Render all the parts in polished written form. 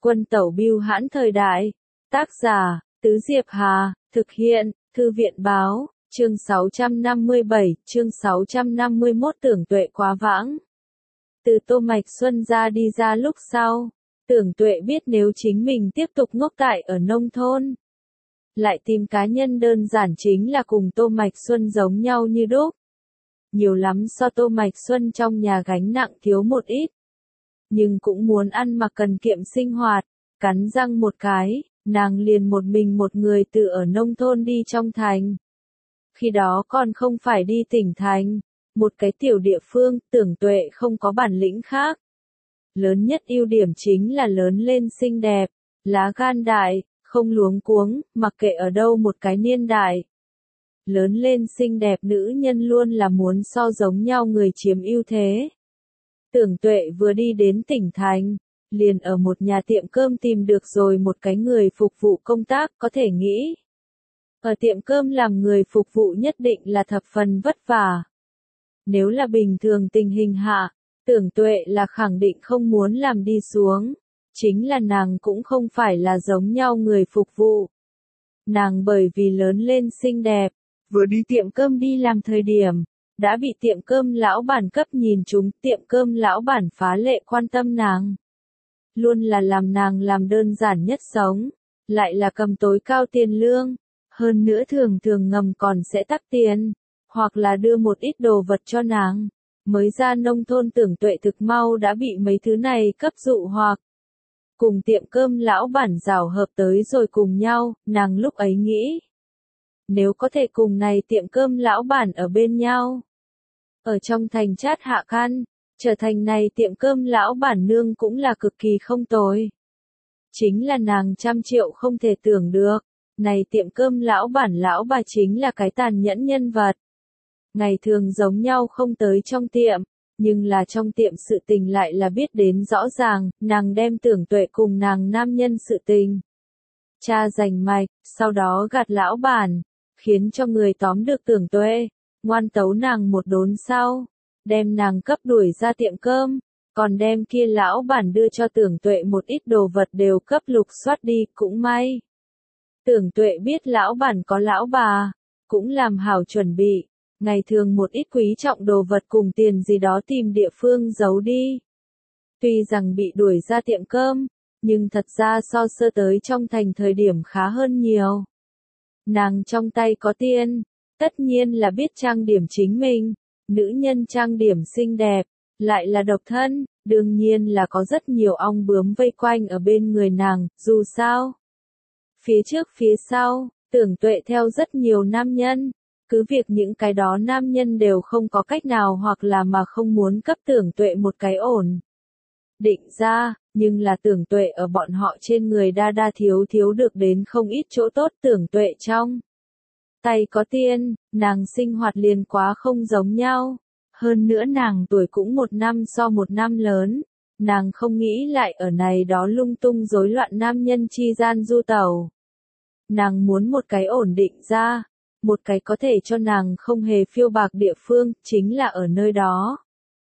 Quân tẩu bưu hãn thời đại. Tác giả, Tứ Diệp Hà, thực hiện, Thư viện báo, chương 657, chương 651 Tưởng Tuệ quá vãng. Từ Tô Mạch Xuân ra đi ra lúc sau, Tưởng Tuệ biết nếu chính mình tiếp tục ngốc tại ở nông thôn, lại tìm cá nhân đơn giản chính là cùng Tô Mạch Xuân giống nhau như đúc. Nhiều lắm so Tô Mạch Xuân trong nhà gánh nặng thiếu một ít. Nhưng cũng muốn ăn mặc cần kiệm sinh hoạt, cắn răng một cái, nàng liền một mình một người từ ở nông thôn đi trong thành. Khi đó còn không phải đi tỉnh thành, một cái tiểu địa phương, Tưởng Tuệ không có bản lĩnh khác. Lớn nhất ưu điểm chính là lớn lên xinh đẹp, lá gan đại, không luống cuống, mặc kệ ở đâu một cái niên đại. Lớn lên xinh đẹp nữ nhân luôn là muốn so giống nhau người chiếm ưu thế. Tưởng Tuệ vừa đi đến tỉnh thành, liền ở một nhà tiệm cơm tìm được rồi một cái người phục vụ công tác, có thể nghĩ. Ở tiệm cơm làm người phục vụ nhất định là thập phần vất vả. Nếu là bình thường tình hình hạ, Tưởng Tuệ là khẳng định không muốn làm đi xuống. Chính là nàng cũng không phải là giống nhau người phục vụ. Nàng bởi vì lớn lên xinh đẹp, vừa đi tiệm cơm đi làm thời điểm, đã bị tiệm cơm lão bản cấp nhìn trúng, tiệm cơm lão bản phá lệ quan tâm nàng. Luôn là làm nàng làm đơn giản nhất sống, lại là cầm tối cao tiền lương, hơn nữa thường thường ngầm còn sẽ tắc tiền, hoặc là đưa một ít đồ vật cho nàng. Mới ra nông thôn Tưởng Tuệ thực mau đã bị mấy thứ này cấp dụ hoặc. Cùng tiệm cơm lão bản rào hợp tới rồi cùng nhau, nàng lúc ấy nghĩ. Nếu có thể cùng này tiệm cơm lão bản ở bên nhau. Ở trong thành chát hạ căn, trở thành này tiệm cơm lão bản nương cũng là cực kỳ không tồi. Chính là nàng 100.000.000 không thể tưởng được, này tiệm cơm lão bản lão bà chính là cái tàn nhẫn nhân vật. Ngày thường giống nhau không tới trong tiệm, nhưng là trong tiệm sự tình lại là biết đến rõ ràng, nàng đem Tưởng Tuệ cùng nàng nam nhân sự tình. Cha rành mạch, sau đó gạt lão bản, khiến cho người tóm được Tưởng Tuệ, ngoan tấu nàng một đốn sau, đem nàng cấp đuổi ra tiệm cơm, còn đem kia lão bản đưa cho Tưởng Tuệ một ít đồ vật đều cấp lục soát đi, cũng may. Tưởng Tuệ biết lão bản có lão bà, cũng làm hảo chuẩn bị. Ngày thường một ít quý trọng đồ vật cùng tiền gì đó tìm địa phương giấu đi. Tuy rằng bị đuổi ra tiệm cơm, nhưng thật ra so sơ tới trong thành thời điểm khá hơn nhiều. Nàng trong tay có tiền, tất nhiên là biết trang điểm chính mình, nữ nhân trang điểm xinh đẹp, lại là độc thân, đương nhiên là có rất nhiều ong bướm vây quanh ở bên người nàng, dù sao. Phía trước phía sau, Tưởng Tuệ theo rất nhiều nam nhân. Cứ việc những cái đó nam nhân đều không có cách nào hoặc là mà không muốn cấp Tưởng Tuệ một cái ổn định ra, nhưng là Tưởng Tuệ ở bọn họ trên người đa đa thiếu thiếu được đến không ít chỗ tốt. Tưởng Tuệ trong tay có tiền, nàng sinh hoạt liền quá không giống nhau. Hơn nữa nàng tuổi cũng một năm so một năm lớn, nàng không nghĩ lại ở này đó lung tung rối loạn nam nhân chi gian du tẩu. Nàng muốn một cái ổn định ra. Một cái có thể cho nàng không hề phiêu bạc địa phương, chính là ở nơi đó.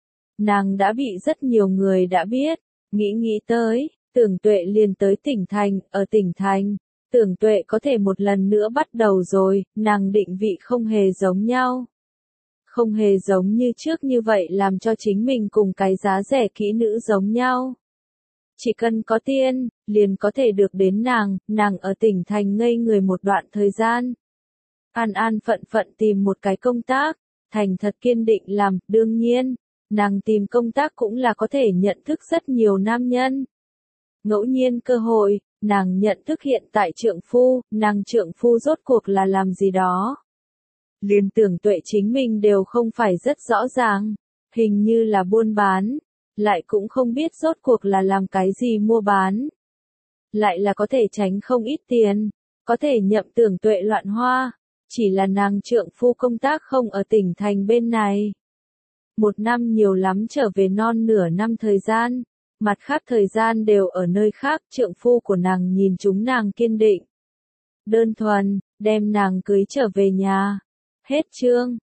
Nàng đã bị rất nhiều người đã biết, nghĩ tới, Tưởng Tuệ liền tới tỉnh thành, ở tỉnh thành, Tưởng Tuệ có thể một lần nữa bắt đầu rồi, nàng định vị không hề giống nhau. Không hề giống như trước như vậy làm cho chính mình cùng cái giá rẻ kỹ nữ giống nhau. Chỉ cần có tiền, liền có thể được đến nàng ở tỉnh thành ngây người một đoạn thời gian. An an phận phận tìm một cái công tác, thành thật kiên định làm, đương nhiên, nàng tìm công tác cũng là có thể nhận thức rất nhiều nam nhân. Ngẫu nhiên cơ hội, nàng nhận thức hiện tại trượng phu, nàng trượng phu rốt cuộc là làm gì đó. Liên Tưởng Tuệ chính mình đều không phải rất rõ ràng, hình như là buôn bán, lại cũng không biết rốt cuộc là làm cái gì mua bán. Lại là có thể tránh không ít tiền, có thể nhậm Tưởng Tuệ loạn hoa. Chỉ là nàng trượng phu công tác không ở tỉnh thành bên này. Một năm nhiều lắm trở về non nửa năm thời gian, mặt khác thời gian đều ở nơi khác. Trượng phu của nàng nhìn chúng nàng kiên định, đơn thuần, đem nàng cưới trở về nhà. Hết chương.